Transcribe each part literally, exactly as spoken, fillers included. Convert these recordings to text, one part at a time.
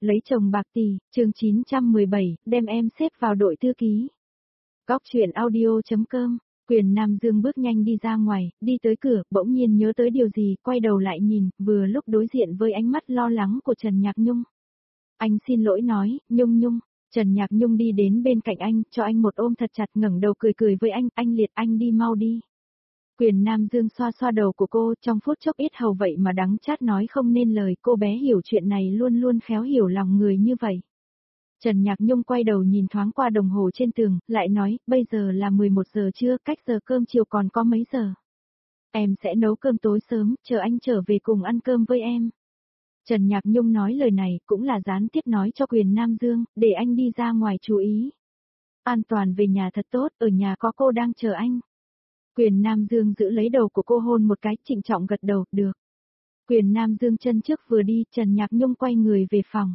Lấy chồng bạc tỷ, chương chín trăm mười bảy, đem em xếp vào đội thư ký. Góc truyện audio.com, Quyền Nam Dương bước nhanh đi ra ngoài, đi tới cửa, bỗng nhiên nhớ tới điều gì, quay đầu lại nhìn, vừa lúc đối diện với ánh mắt lo lắng của Trần Nhạc Nhung. Anh xin lỗi nói, Nhung Nhung. Trần Nhạc Nhung đi đến bên cạnh anh, cho anh một ôm thật chặt, ngẩng đầu cười cười với anh, anh Liệt, anh đi mau đi. Quyền Nam Dương xoa xoa đầu của cô, trong phút chốc ít hầu vậy mà đắng chát nói không nên lời, cô bé hiểu chuyện này luôn luôn khéo hiểu lòng người như vậy. Trần Nhạc Nhung quay đầu nhìn thoáng qua đồng hồ trên tường, lại nói, bây giờ là mười một giờ trưa, cách giờ cơm chiều còn có mấy giờ. Em sẽ nấu cơm tối sớm, chờ anh trở về cùng ăn cơm với em. Trần Nhạc Nhung nói lời này cũng là gián tiếp nói cho Quyền Nam Dương, để anh đi ra ngoài chú ý. An toàn về nhà thật tốt, ở nhà có cô đang chờ anh. Quyền Nam Dương giữ lấy đầu của cô hôn một cái, trịnh trọng gật đầu, được. Quyền Nam Dương chân trước vừa đi, Trần Nhạc Nhung quay người về phòng.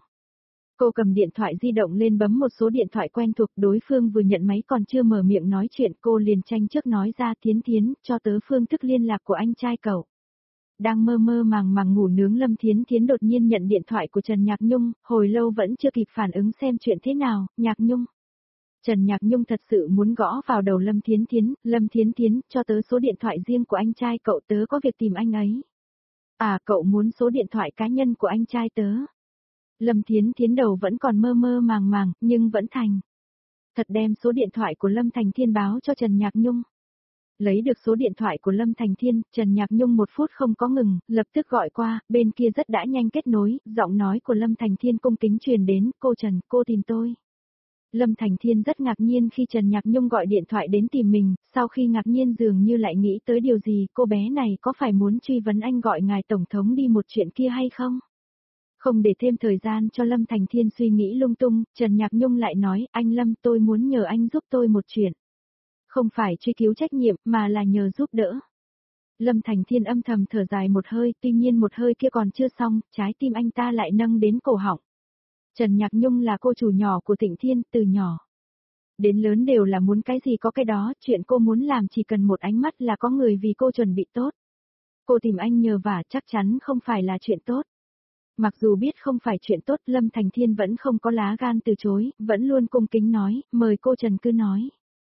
Cô cầm điện thoại di động lên bấm một số điện thoại quen thuộc, đối phương vừa nhận máy còn chưa mở miệng nói chuyện, cô liền tranh trước nói ra, Thiến Thiến, cho tớ phương thức liên lạc của anh trai cậu. Đang mơ mơ màng màng ngủ nướng Lâm Thiến Thiến đột nhiên nhận điện thoại của Trần Nhạc Nhung, hồi lâu vẫn chưa kịp phản ứng xem chuyện thế nào, Nhạc Nhung. Trần Nhạc Nhung thật sự muốn gõ vào đầu Lâm Thiến Thiến, Lâm Thiến Thiến, cho tớ số điện thoại riêng của anh trai cậu, tớ có việc tìm anh ấy. À, cậu muốn số điện thoại cá nhân của anh trai tớ. Lâm Thiến Thiến đầu vẫn còn mơ mơ màng màng, nhưng vẫn thành. Thật đem số điện thoại của Lâm Thành Thiên báo cho Trần Nhạc Nhung. Lấy được số điện thoại của Lâm Thành Thiên, Trần Nhạc Nhung một phút không có ngừng, lập tức gọi qua, bên kia rất đã nhanh kết nối, giọng nói của Lâm Thành Thiên cung kính truyền đến, cô Trần, cô tìm tôi. Lâm Thành Thiên rất ngạc nhiên khi Trần Nhạc Nhung gọi điện thoại đến tìm mình, sau khi ngạc nhiên dường như lại nghĩ tới điều gì, cô bé này có phải muốn truy vấn anh gọi ngài Tổng thống đi một chuyện kia hay không? Không để thêm thời gian cho Lâm Thành Thiên suy nghĩ lung tung, Trần Nhạc Nhung lại nói, anh Lâm, tôi muốn nhờ anh giúp tôi một chuyện. Không phải truy cứu trách nhiệm, mà là nhờ giúp đỡ. Lâm Thành Thiên âm thầm thở dài một hơi, tuy nhiên một hơi kia còn chưa xong, trái tim anh ta lại nâng đến cổ họng. Trần Nhạc Nhung là cô chủ nhỏ của Thịnh Thiên, từ nhỏ đến lớn đều là muốn cái gì có cái đó, chuyện cô muốn làm chỉ cần một ánh mắt là có người vì cô chuẩn bị tốt. Cô tìm anh nhờ vả chắc chắn không phải là chuyện tốt. Mặc dù biết không phải chuyện tốt, Lâm Thành Thiên vẫn không có lá gan từ chối, vẫn luôn cung kính nói, mời cô Trần cứ nói.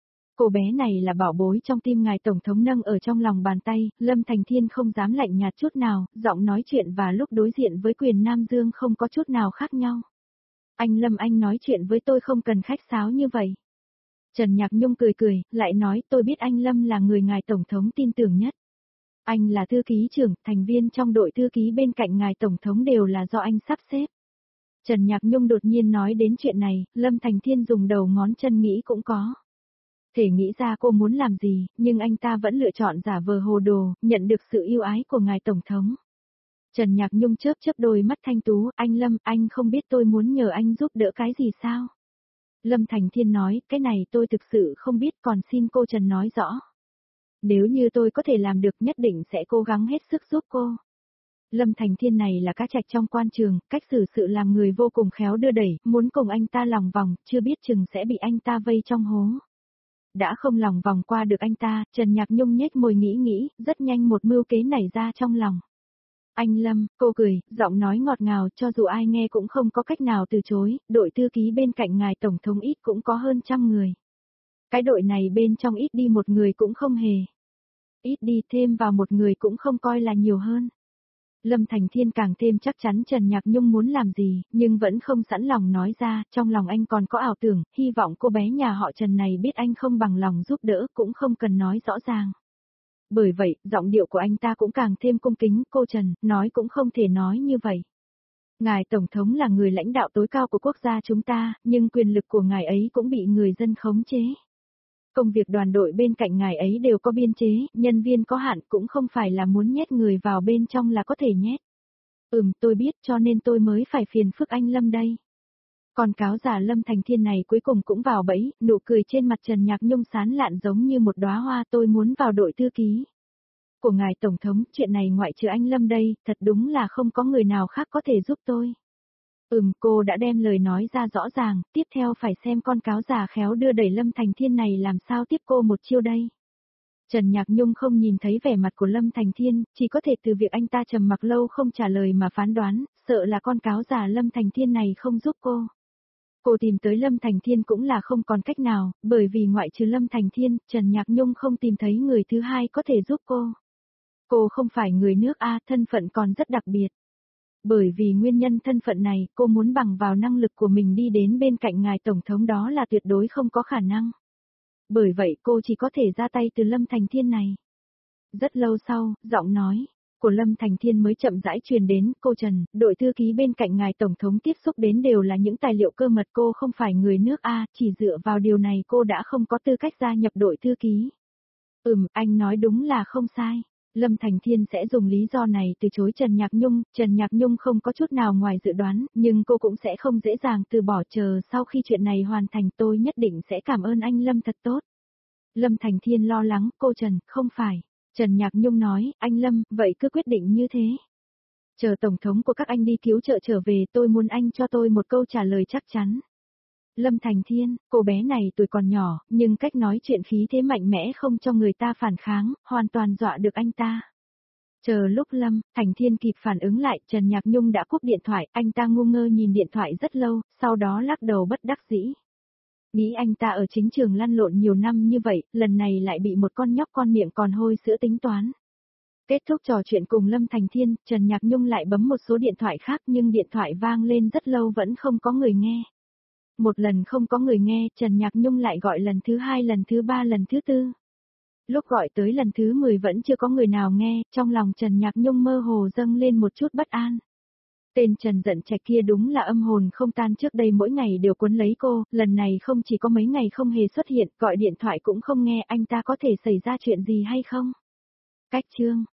Cô bé này là bảo bối trong tim ngài Tổng thống nâng ở trong lòng bàn tay, Lâm Thành Thiên không dám lạnh nhạt chút nào, giọng nói chuyện và lúc đối diện với Quyền Nam Dương không có chút nào khác nhau. Anh Lâm, anh nói chuyện với tôi không cần khách sáo như vậy. Trần Nhạc Nhung cười cười, lại nói, tôi biết anh Lâm là người ngài Tổng thống tin tưởng nhất. Anh là thư ký trưởng, thành viên trong đội thư ký bên cạnh ngài Tổng thống đều là do anh sắp xếp. Trần Nhạc Nhung đột nhiên nói đến chuyện này, Lâm Thành Thiên dùng đầu ngón chân nghĩ cũng có. Thể nghĩ ra cô muốn làm gì, nhưng anh ta vẫn lựa chọn giả vờ hồ đồ, nhận được sự yêu ái của ngài Tổng thống. Trần Nhạc Nhung chớp chớp đôi mắt thanh tú, anh Lâm, anh không biết tôi muốn nhờ anh giúp đỡ cái gì sao? Lâm Thành Thiên nói, cái này tôi thực sự không biết, còn xin cô Trần nói rõ. Nếu như tôi có thể làm được nhất định sẽ cố gắng hết sức giúp cô. Lâm Thành Thiên này là cá trạch trong quan trường, cách xử sự làm người vô cùng khéo đưa đẩy, muốn cùng anh ta lòng vòng, chưa biết chừng sẽ bị anh ta vây trong hố. Đã không lòng vòng qua được anh ta, Trần Nhạc Nhung nhếch môi nghĩ nghĩ, rất nhanh một mưu kế nảy ra trong lòng. Anh Lâm, cô cười, giọng nói ngọt ngào, cho dù ai nghe cũng không có cách nào từ chối, đội thư ký bên cạnh ngài Tổng thống ít cũng có hơn trăm người. Cái đội này bên trong ít đi một người cũng không hề. Ít đi thêm vào một người cũng không coi là nhiều hơn. Lâm Thành Thiên càng thêm chắc chắn Trần Nhạc Nhung muốn làm gì, nhưng vẫn không sẵn lòng nói ra, trong lòng anh còn có ảo tưởng, hy vọng cô bé nhà họ Trần này biết anh không bằng lòng giúp đỡ, cũng không cần nói rõ ràng. Bởi vậy, giọng điệu của anh ta cũng càng thêm cung kính, cô Trần, nói cũng không thể nói như vậy. Ngài Tổng thống là người lãnh đạo tối cao của quốc gia chúng ta, nhưng quyền lực của ngài ấy cũng bị người dân khống chế. Công việc đoàn đội bên cạnh ngài ấy đều có biên chế, nhân viên có hạn cũng không phải là muốn nhét người vào bên trong là có thể nhét. Ừm, tôi biết cho nên tôi mới phải phiền phức anh Lâm đây. Còn cáo giả Lâm Thành Thiên này cuối cùng cũng vào bẫy, nụ cười trên mặt Trần Nhạc Nhung sán lạn giống như một đóa hoa, tôi muốn vào đội thư ký của ngài Tổng thống, chuyện này ngoại trừ anh Lâm đây, thật đúng là không có người nào khác có thể giúp tôi. Ừm, cô đã đem lời nói ra rõ ràng, tiếp theo phải xem con cáo giả khéo đưa đẩy Lâm Thành Thiên này làm sao tiếp cô một chiêu đây. Trần Nhạc Nhung không nhìn thấy vẻ mặt của Lâm Thành Thiên, chỉ có thể từ việc anh ta trầm mặc lâu không trả lời mà phán đoán, sợ là con cáo già Lâm Thành Thiên này không giúp cô. Cô tìm tới Lâm Thành Thiên cũng là không còn cách nào, bởi vì ngoại trừ Lâm Thành Thiên, Trần Nhạc Nhung không tìm thấy người thứ hai có thể giúp cô. Cô không phải người nước A, thân phận còn rất đặc biệt. Bởi vì nguyên nhân thân phận này, cô muốn bằng vào năng lực của mình đi đến bên cạnh ngài Tổng thống đó là tuyệt đối không có khả năng. Bởi vậy cô chỉ có thể ra tay từ Lâm Thành Thiên này. Rất lâu sau, giọng nói của Lâm Thành Thiên mới chậm rãi truyền đến, cô Trần, đội thư ký bên cạnh ngài Tổng thống tiếp xúc đến đều là những tài liệu cơ mật, cô không phải người nước A, chỉ dựa vào điều này cô đã không có tư cách gia nhập đội thư ký. Ừm, anh nói đúng là không sai. Lâm Thành Thiên sẽ dùng lý do này từ chối Trần Nhạc Nhung, Trần Nhạc Nhung không có chút nào ngoài dự đoán, nhưng cô cũng sẽ không dễ dàng từ bỏ, chờ sau khi chuyện này hoàn thành tôi nhất định sẽ cảm ơn anh Lâm thật tốt. Lâm Thành Thiên lo lắng, cô Trần, không phải. Trần Nhạc Nhung nói, anh Lâm, vậy cứ quyết định như thế. Chờ Tổng thống của các anh đi cứu trợ trở về, tôi muốn anh cho tôi một câu trả lời chắc chắn. Lâm Thành Thiên, cô bé này tuổi còn nhỏ, nhưng cách nói chuyện khí thế mạnh mẽ không cho người ta phản kháng, hoàn toàn dọa được anh ta. Chờ lúc Lâm Thành Thiên kịp phản ứng lại, Trần Nhạc Nhung đã cúp điện thoại, anh ta ngu ngơ nhìn điện thoại rất lâu, sau đó lắc đầu bất đắc dĩ. Nghĩ anh ta ở chính trường lăn lộn nhiều năm như vậy, lần này lại bị một con nhóc con miệng còn hôi sữa tính toán. Kết thúc trò chuyện cùng Lâm Thành Thiên, Trần Nhạc Nhung lại bấm một số điện thoại khác nhưng điện thoại vang lên rất lâu vẫn không có người nghe. Một lần không có người nghe, Trần Nhạc Nhung lại gọi lần thứ hai, lần thứ ba, lần thứ tư. Lúc gọi tới lần thứ mười vẫn chưa có người nào nghe, trong lòng Trần Nhạc Nhung mơ hồ dâng lên một chút bất an. Tên Trần giận trẻ kia đúng là âm hồn không tan, trước đây mỗi ngày đều cuốn lấy cô, lần này không chỉ có mấy ngày không hề xuất hiện, gọi điện thoại cũng không nghe, anh ta có thể xảy ra chuyện gì hay không? Cách chương